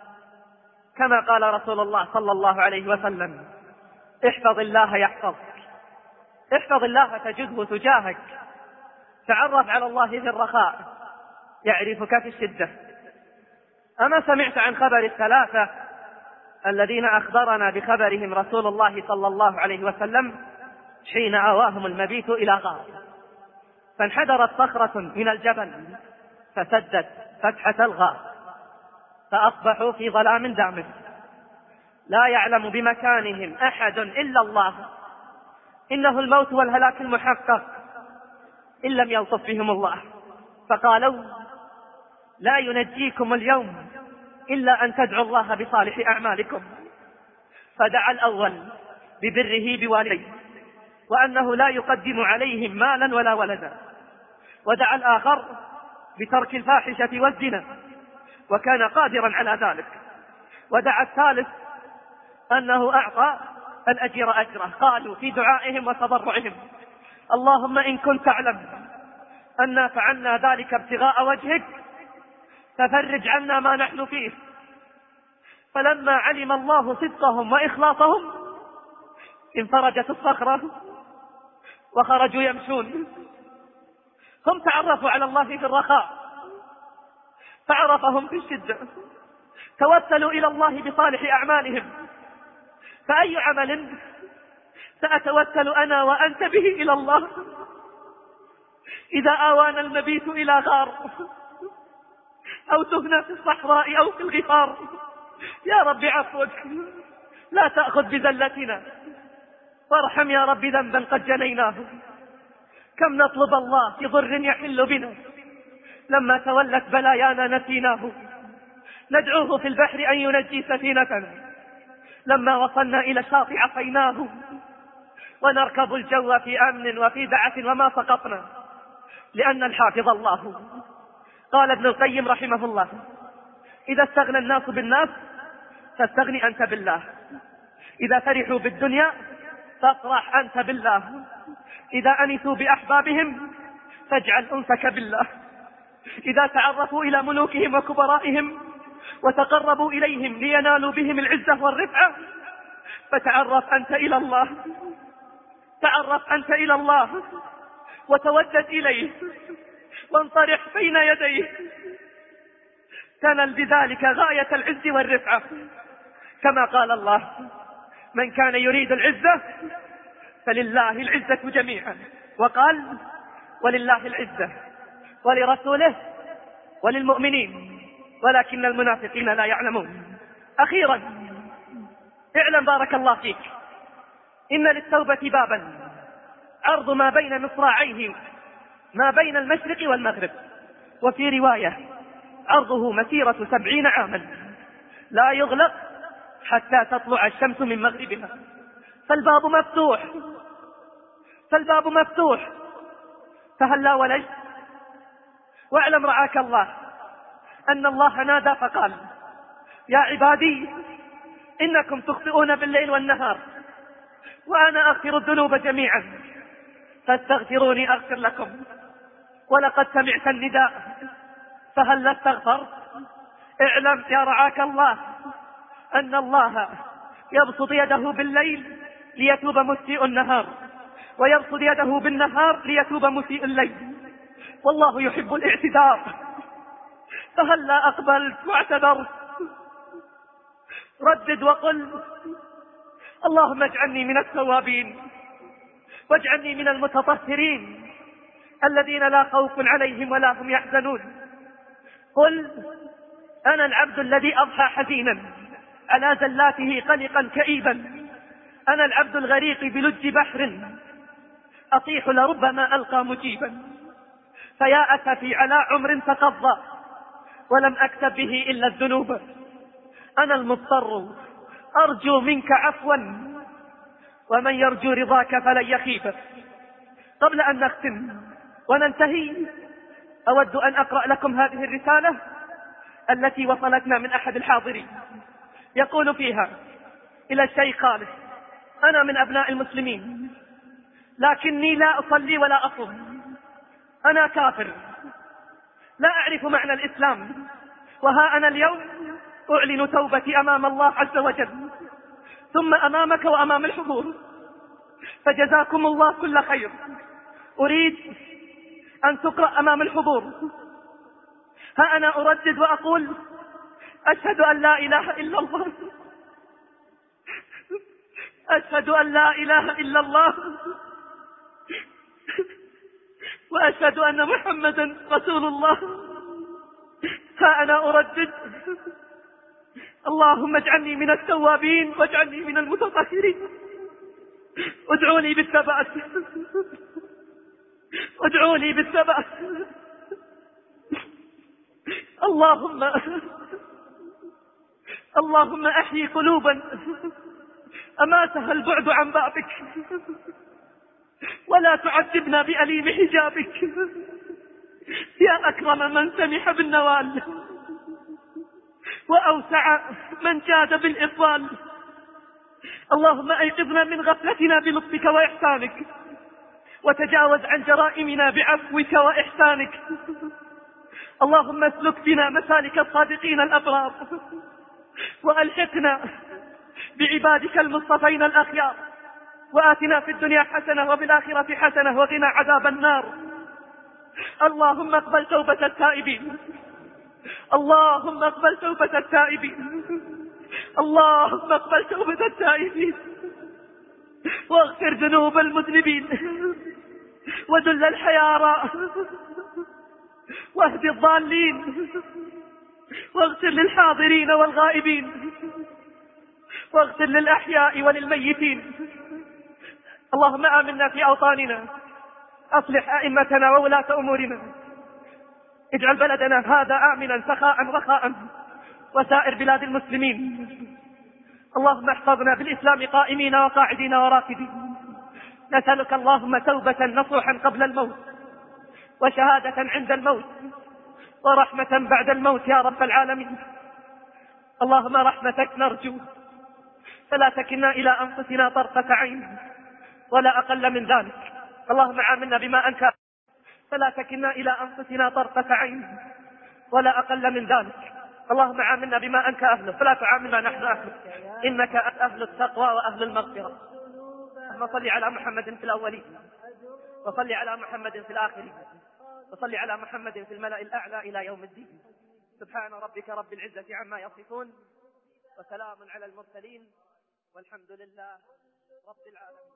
كما قال رسول الله صلى الله عليه وسلم: احفظ الله يحفظك. احفظ الله تجده تجاهك. تعرف على الله في الرخاء يعرفك في الشدة. أما سمعت عن خبر الثلاثة الذين أخبرنا بخبرهم رسول الله صلى الله عليه وسلم حين آواهم المبيت إلى غار، فانحدرت صخرة من الجبل فسدت فتحة الغار، فأصبحوا في ظلام دامس لا يعلم بمكانهم أحد إلا الله. إنه الموت والهلاك المحقق إن لم يلطف بهم الله. فقالوا: لا ينجيكم اليوم إلا أن تدعوا الله بصالح أعمالكم. فدعا الأول ببره بوالديه وأنه لا يقدم عليهم مالا ولا ولدا، ودعا الآخر بترك الفاحشة والزنا وكان قادرا على ذلك، ودعا الثالث أنه أعطى الأجر أجره. قالوا في دعائهم وتضرعهم: اللهم إن كنت تعلم أن فعلنا ذلك ابتغاء وجهك ففرج عنا ما نحن فيه. فلما علم الله صدقهم وإخلاصهم انفرجت الصخرة وخرجوا يمشون. هم تعرفوا على الله في الرخاء فعرفهم في الشدة، توسلوا إلى الله بصالح أعمالهم. فأي عمل سأتوسل أنا وأنت به إلى الله إذا آوانا المبيت إلى غار أو تهنا في الصحراء أو في الغفار؟ يا رب عفوك، لا تأخذ بذلتنا، وارحم يا رب ذنبا قد جنيناه. كم نطلب الله في ضر يحل بنا، لما تولت بلايانا نسيناه. ندعوه في البحر أن ينجي سفينتنا، لما وصلنا إلى الشاطئ عصيناه. ونركب الجو في أمن وفي دعة وما سقطنا، لأن الحافظ الله. قال ابن القيم رحمه الله: إذا استغنى الناس بالناس فاستغني أنت بالله، إذا فرحوا بالدنيا فافرح أنت بالله، إذا أنسوا بأحبابهم فاجعل أنسك بالله، إذا تعرفوا إلى ملوكهم وكبرائهم وتقربوا إليهم لينالوا بهم العزة والرفعة فتعرف أنت إلى الله. تعرف أنت إلى الله وتودد إليه وانطرح بين يديه، تنل بذلك غاية العز والرفعة، كما قال الله: من كان يريد العزة فلله العزة جميعا. وقال: ولله العزة ولرسوله وللمؤمنين ولكن المنافقين لا يعلمون. أخيرا اعلم بارك الله فيك إن للتوبة بابا عرض ما بين مصراعيه ما بين المشرق والمغرب، وفي رواية عرضه مسيرة 70 عاما لا يغلق حتى تطلع الشمس من مغربها. فالباب مفتوح، فالباب مفتوح، فهلا ولجت. واعلم رعاك الله أن الله نادى فقال: يا عبادي إنكم تخطئون بالليل والنهار وأنا أغفر الذنوب جميعا فاستغفروني أغفر لكم. ولقد سمعت النداء فهل استغفرت؟ اعلم يا رعاك الله أن الله يبسط يده بالليل ليتوب مسيء النهار، ويبسط يده بالنهار ليتوب مسيء الليل، والله يحب الاعتذار. فهل لا أقبلت واعتذرت؟ ردد وقل: اللهم اجعلني من التوابين واجعلني من المتطهرين الذين لا خوف عليهم ولا هم يحزنون. قل أنا العبد الذي أضحى حزينا على زلاته قلقا كئيبا، أنا العبد الغريق بلج بحر أطيح لربما ألقى مجيبا، فيا أسفي على عمر تقضى ولم أكتب به إلا الذنوب، أنا المضطر أرجو منك عفوا ومن يرجو رضاك فلن يخيب. قبل أن نختم وننتهي أود أن أقرأ لكم هذه الرسالة التي وصلتنا من أحد الحاضرين، يقول فيها: إلى الشيخ خالد، أنا من أبناء المسلمين لكني لا أصلي ولا أصوم، أنا كافر لا أعرف معنى الإسلام، وها أنا اليوم أعلن توبتي أمام الله عز وجل ثم أمامك وأمام الحضور، فجزاكم الله كل خير. أريد أن تقرأ أمام الحضور. ها أنا أردد وأقول: أشهد أن لا إله إلا الله، أشهد أن لا إله إلا الله، وأشهد أن محمدا رسول الله. ها أنا أردد: اللهم اجعلني من التوابين واجعلني من المتطهرين. ادعوا لي بالثبات، ادعوا لي بالثبات. اللهم أحيي قلوبا أماتها البعد عن بابك، ولا تعذبنا بأليم حجابك يا أكرم من سمح بالنوال وأوسع من جاد بالإطلال. اللهم أيقظنا من غفلتنا بلطفك وإحسانك، وتجاوز عن جرائمنا بعفوك وإحسانك. اللهم اسلك بنا مسالك الصادقين الأبرار، وألحقنا بعبادك المصطفين الأخيار، وآتنا في الدنيا حسنة وفي الآخرة حسنة وقنا عذاب النار. اللهم اقبل توبة التائبين، اللهم اقبل توبة التائبين، اللهم اقبل توبة التائبين، واغفر ذنوب المذنبين، وذل الحيارى، واهد الضالين، واغفر للحاضرين والغائبين، واغفر للأحياء وللميتين. اللهم آمنا في أوطاننا، أصلح أئمتنا وولاة أمورنا، اجعل بلدنا هذا آمنا سخاء رخاء وسائر بلاد المسلمين. اللهم احفظنا بالإسلام قائمين وقاعدين وراكدين. نسألك اللهم توبة نصوحا قبل الموت، وشهادة عند الموت، ورحمة بعد الموت يا رب العالمين. اللهم رحمتك نرجو، فلا تكلنا إلى أنفسنا طرفة عين ولا أقل من ذلك. اللهم عاملنا بما أنت، فلا تكلنا إلى أنفسنا طرفة عين ولا أقل من ذلك. اللهم عاملنا بما أنت أهله، فلا تعاملنا نحن أهله، إنك أهل التقوى وأهل المغفرة. اللهم صل على محمد في الأولين، وصل على محمد في الآخرين، وصل على محمد في الملأ الأعلى إلى يوم الدين. سبحان ربك رب العزة عما يصفون، وسلام على المرسلين، والحمد لله رب العالمين.